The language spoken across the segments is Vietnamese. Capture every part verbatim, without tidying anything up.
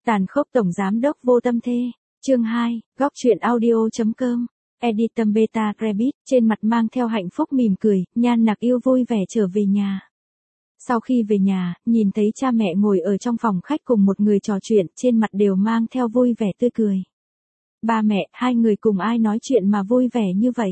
Tàn khốc tổng giám đốc vô tâm thê. Chương hai, góc truyện audio.com. Editor Beta Rabbit, trên mặt mang theo hạnh phúc mỉm cười, Nhan Nặc Yêu vui vẻ trở về nhà. Sau khi về nhà, nhìn thấy cha mẹ ngồi ở trong phòng khách cùng một người trò chuyện, trên mặt đều mang theo vui vẻ tươi cười. Ba mẹ, hai người cùng ai nói chuyện mà vui vẻ như vậy?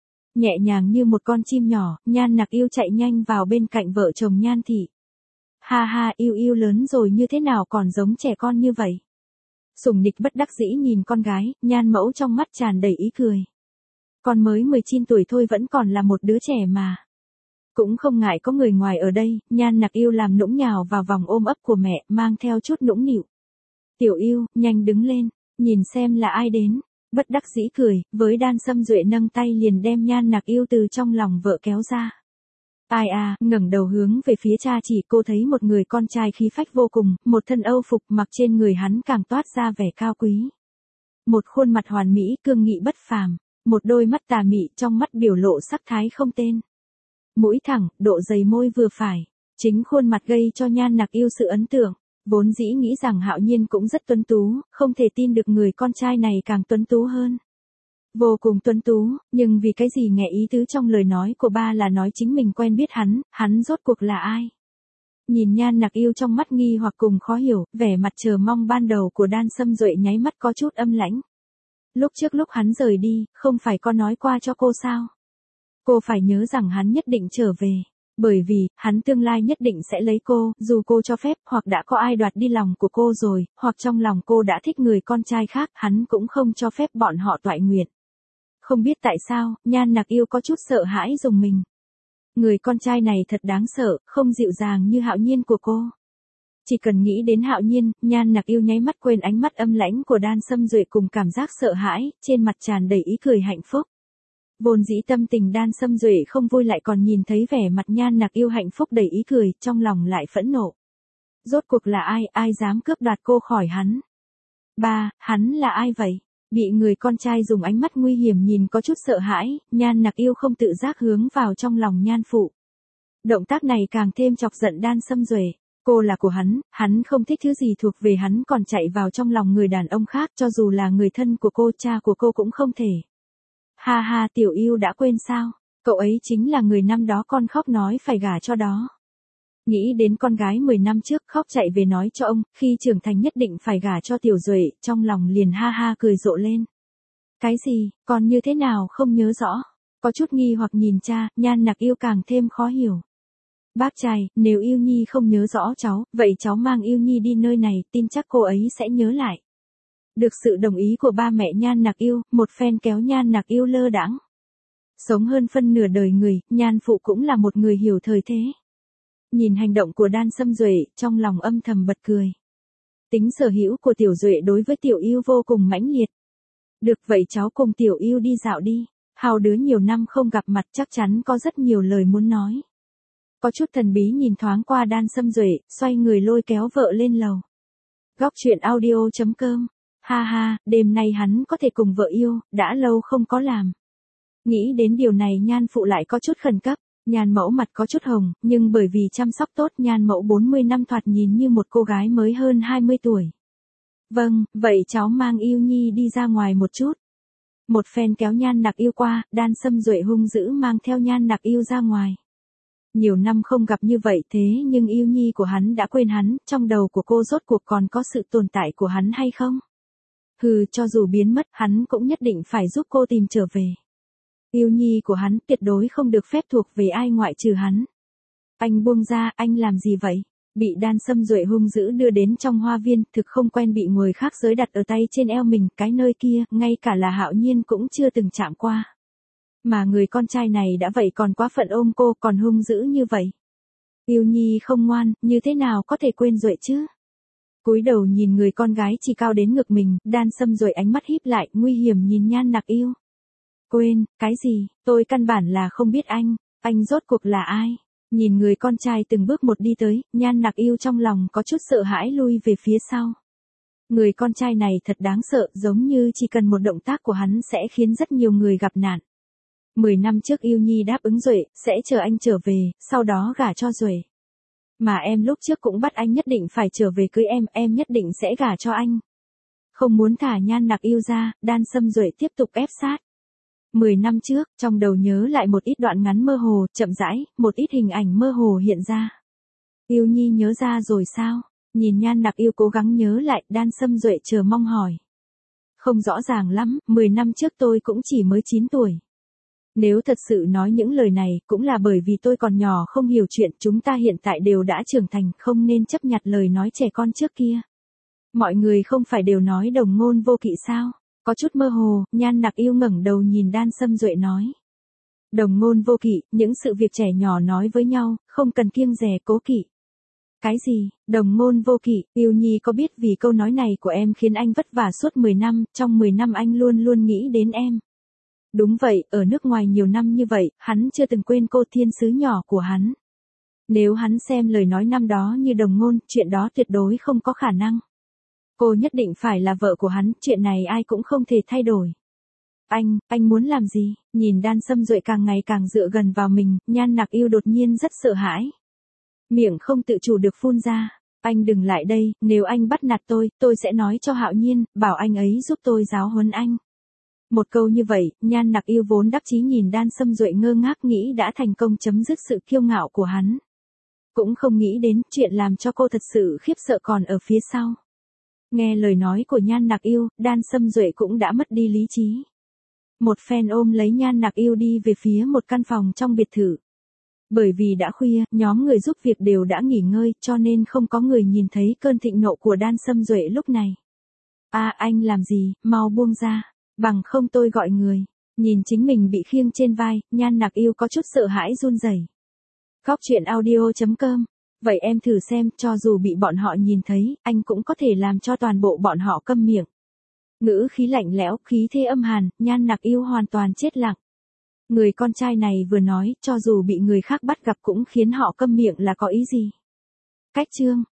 Nhẹ nhàng như một con chim nhỏ, Nhan Nặc Yêu chạy nhanh vào bên cạnh vợ chồng Nhan Thị. Ha ha, Yêu Yêu lớn rồi như thế nào còn giống trẻ con như vậy? Sủng Nịch bất đắc dĩ nhìn con gái, Nhan Mẫu trong mắt tràn đầy ý cười. Con mới mười chín tuổi thôi vẫn còn là một đứa trẻ mà. Cũng không ngại có người ngoài ở đây, Nhan Nặc Yêu làm nũng nhào vào vòng ôm ấp của mẹ, mang theo chút nũng nịu. Tiểu Yêu, nhanh đứng lên, nhìn xem là ai đến. Bất đắc dĩ cười, với Đan Sâm Duệ nâng tay liền đem Nhan Nặc Yêu từ trong lòng vợ kéo ra. Ai à, ngẩng đầu hướng về phía cha chỉ, cô thấy một người con trai khí phách vô cùng, một thân âu phục mặc trên người hắn càng toát ra vẻ cao quý. Một khuôn mặt hoàn mỹ cương nghị bất phàm, một đôi mắt tà mị trong mắt biểu lộ sắc thái không tên. Mũi thẳng, độ dày môi vừa phải, chính khuôn mặt gây cho Nhan Nặc Yêu sự ấn tượng. Vốn dĩ nghĩ rằng Hạo Nhiên cũng rất tuấn tú, không thể tin được người con trai này càng tuấn tú hơn. Vô cùng tuấn tú, nhưng vì cái gì nghe ý tứ trong lời nói của ba là nói chính mình quen biết hắn, hắn rốt cuộc là ai? Nhìn Nhan Nặc Yêu trong mắt nghi hoặc cùng khó hiểu, vẻ mặt chờ mong ban đầu của Đan Sâm Duệ nháy mắt có chút âm lãnh. Lúc trước lúc hắn rời đi, không phải có nói qua cho cô sao? Cô phải nhớ rằng hắn nhất định trở về. Bởi vì, hắn tương lai nhất định sẽ lấy cô, dù cô cho phép, hoặc đã có ai đoạt đi lòng của cô rồi, hoặc trong lòng cô đã thích người con trai khác, hắn cũng không cho phép bọn họ toại nguyện. Không biết tại sao, Nhan Nặc Yêu có chút sợ hãi rùng mình. Người con trai này thật đáng sợ, không dịu dàng như Hạo Nhiên của cô. Chỉ cần nghĩ đến Hạo Nhiên, Nhan Nặc Yêu nháy mắt quên ánh mắt âm lãnh của Đan Sâm Duệ cùng cảm giác sợ hãi, trên mặt tràn đầy ý cười hạnh phúc. Vốn dĩ tâm tình Đan Sâm Duệ không vui lại còn nhìn thấy vẻ mặt Nhan Nặc Yêu hạnh phúc đầy ý cười, trong lòng lại phẫn nộ. Rốt cuộc là ai, ai dám cướp đoạt cô khỏi hắn? Ba, hắn là ai vậy? Bị người con trai dùng ánh mắt nguy hiểm nhìn có chút sợ hãi, Nhan Nặc Yêu không tự giác hướng vào trong lòng Nhan Phụ. Động tác này càng thêm chọc giận Đan Sâm Duệ. Cô là của hắn, hắn không thích thứ gì thuộc về hắn còn chạy vào trong lòng người đàn ông khác, cho dù là người thân của cô, cha của cô cũng không thể. Ha ha, Tiểu Yêu đã quên sao? Cậu ấy chính là người năm đó con khóc nói phải gả cho đó. Nghĩ đến con gái mười năm trước khóc chạy về nói cho ông, khi trưởng thành nhất định phải gả cho Tiểu Duệ, trong lòng liền ha ha cười rộ lên. Cái gì, còn như thế nào không nhớ rõ? Có chút nghi hoặc nhìn cha, Nhan Nặc Yêu càng thêm khó hiểu. Bác trai, nếu Yêu Nhi không nhớ rõ cháu, vậy cháu mang Yêu Nhi đi nơi này, tin chắc cô ấy sẽ nhớ lại. Được sự đồng ý của ba mẹ Nhan Nặc Yêu, một phen kéo Nhan Nặc Yêu lơ đãng. Sống hơn phân nửa đời người, Nhan Phụ cũng là một người hiểu thời thế. Nhìn hành động của Đan Sâm Duệ, trong lòng âm thầm bật cười. Tính sở hữu của Tiểu Duệ đối với Tiểu Yêu vô cùng mãnh liệt. Được vậy cháu cùng Tiểu Yêu đi dạo đi. Hào đứa nhiều năm không gặp mặt chắc chắn có rất nhiều lời muốn nói. Có chút thần bí nhìn thoáng qua Đan Sâm Duệ, xoay người lôi kéo vợ lên lầu. Góc truyện audio.com. Ha ha, đêm nay hắn có thể cùng vợ yêu, đã lâu không có làm. Nghĩ đến điều này Nhan Phụ lại có chút khẩn cấp. Nhan Mẫu mặt có chút hồng, nhưng bởi vì chăm sóc tốt Nhan Mẫu bốn mươi năm thoạt nhìn như một cô gái mới hơn hai mươi tuổi. Vâng, vậy cháu mang Yêu Nhi đi ra ngoài một chút. Một phen kéo Nhan Nặc Yêu qua, Đan Sâm Duệ hung dữ mang theo Nhan Nặc Yêu ra ngoài. Nhiều năm không gặp như vậy thế nhưng Yêu Nhi của hắn đã quên hắn, trong đầu của cô rốt cuộc còn có sự tồn tại của hắn hay không? Hừ, cho dù biến mất, hắn cũng nhất định phải giúp cô tìm trở về. Yêu Nhi của hắn tuyệt đối không được phép thuộc về ai ngoại trừ hắn. Anh buông ra, anh làm gì vậy? Bị Đan Sâm Duệ hung dữ đưa đến trong hoa viên, thực không quen bị người khác giới đặt ở tay trên eo mình, cái nơi kia, ngay cả là Hạo Nhiên cũng chưa từng chạm qua. Mà người con trai này đã vậy còn quá phận ôm cô, còn hung dữ như vậy. Yêu Nhi không ngoan, như thế nào có thể quên Duệ chứ? Cúi đầu nhìn người con gái chỉ cao đến ngực mình, Đan Sâm Duệ ánh mắt híp lại, nguy hiểm nhìn Nhan Nặc Yêu. Quên, cái gì, tôi căn bản là không biết anh, anh rốt cuộc là ai? Nhìn người con trai từng bước một đi tới, Nhan Nặc Yêu trong lòng có chút sợ hãi lui về phía sau. Người con trai này thật đáng sợ, giống như chỉ cần một động tác của hắn sẽ khiến rất nhiều người gặp nạn. Mười năm trước Yêu Nhi đáp ứng Duệ, sẽ chờ anh trở về, sau đó gả cho Duệ. Mà em lúc trước cũng bắt anh nhất định phải trở về cưới em, em nhất định sẽ gả cho anh. Không muốn thả Nhan Nặc Yêu ra, Đan Sâm Duệ tiếp tục ép sát. Mười năm trước, trong đầu nhớ lại một ít đoạn ngắn mơ hồ, chậm rãi, một ít hình ảnh mơ hồ hiện ra. Yêu Nhi nhớ ra rồi sao? Nhìn Nhan Nặc Yêu cố gắng nhớ lại, Đan Sâm Duệ chờ mong hỏi. Không rõ ràng lắm, mười năm trước tôi cũng chỉ mới chín tuổi. Nếu thật sự nói những lời này, cũng là bởi vì tôi còn nhỏ không hiểu chuyện, chúng ta hiện tại đều đã trưởng thành, không nên chấp nhặt lời nói trẻ con trước kia. Mọi người không phải đều nói đồng ngôn vô kỵ sao? Có chút mơ hồ, Nhan Nặc Yêu ngẩng đầu nhìn Đan Sâm Duệ nói. Đồng ngôn vô kỵ, những sự việc trẻ nhỏ nói với nhau, không cần kiêng dè cố kỵ. Cái gì, đồng ngôn vô kỵ, Yêu Nhi có biết vì câu nói này của em khiến anh vất vả suốt mười năm, trong mười năm anh luôn luôn nghĩ đến em. Đúng vậy, ở nước ngoài nhiều năm như vậy, hắn chưa từng quên cô thiên sứ nhỏ của hắn. Nếu hắn xem lời nói năm đó như đồng ngôn, chuyện đó tuyệt đối không có khả năng. Cô nhất định phải là vợ của hắn, chuyện này ai cũng không thể thay đổi. Anh, anh muốn làm gì? Nhìn Đan Sâm Duệ càng ngày càng dựa gần vào mình, Nhan Nặc Yêu đột nhiên rất sợ hãi. Miệng không tự chủ được phun ra. Anh đừng lại đây, nếu anh bắt nạt tôi, tôi sẽ nói cho Hạo Nhiên, bảo anh ấy giúp tôi giáo huấn anh. Một câu như vậy, Nhan Nặc Yêu vốn đắc chí nhìn Đan Sâm Duệ ngơ ngác nghĩ đã thành công chấm dứt sự kiêu ngạo của hắn. Cũng không nghĩ đến chuyện làm cho cô thật sự khiếp sợ còn ở phía sau. Nghe lời nói của Nhan Nặc Yêu, Đan Sâm Duệ cũng đã mất đi lý trí. Một phen ôm lấy Nhan Nặc Yêu đi về phía một căn phòng trong biệt thự. Bởi vì đã khuya, nhóm người giúp việc đều đã nghỉ ngơi, cho nên không có người nhìn thấy cơn thịnh nộ của Đan Sâm Duệ lúc này. À anh làm gì, mau buông ra, bằng không tôi gọi người. Nhìn chính mình bị khiêng trên vai, Nhan Nặc Yêu có chút sợ hãi run rẩy. Góc truyện audio chấm com. Vậy em thử xem, cho dù bị bọn họ nhìn thấy, anh cũng có thể làm cho toàn bộ bọn họ câm miệng. Ngữ khí lạnh lẽo, khí thế âm hàn, Nhan Nặc Yêu hoàn toàn chết lặng. Người con trai này vừa nói, cho dù bị người khác bắt gặp cũng khiến họ câm miệng là có ý gì? Cách chương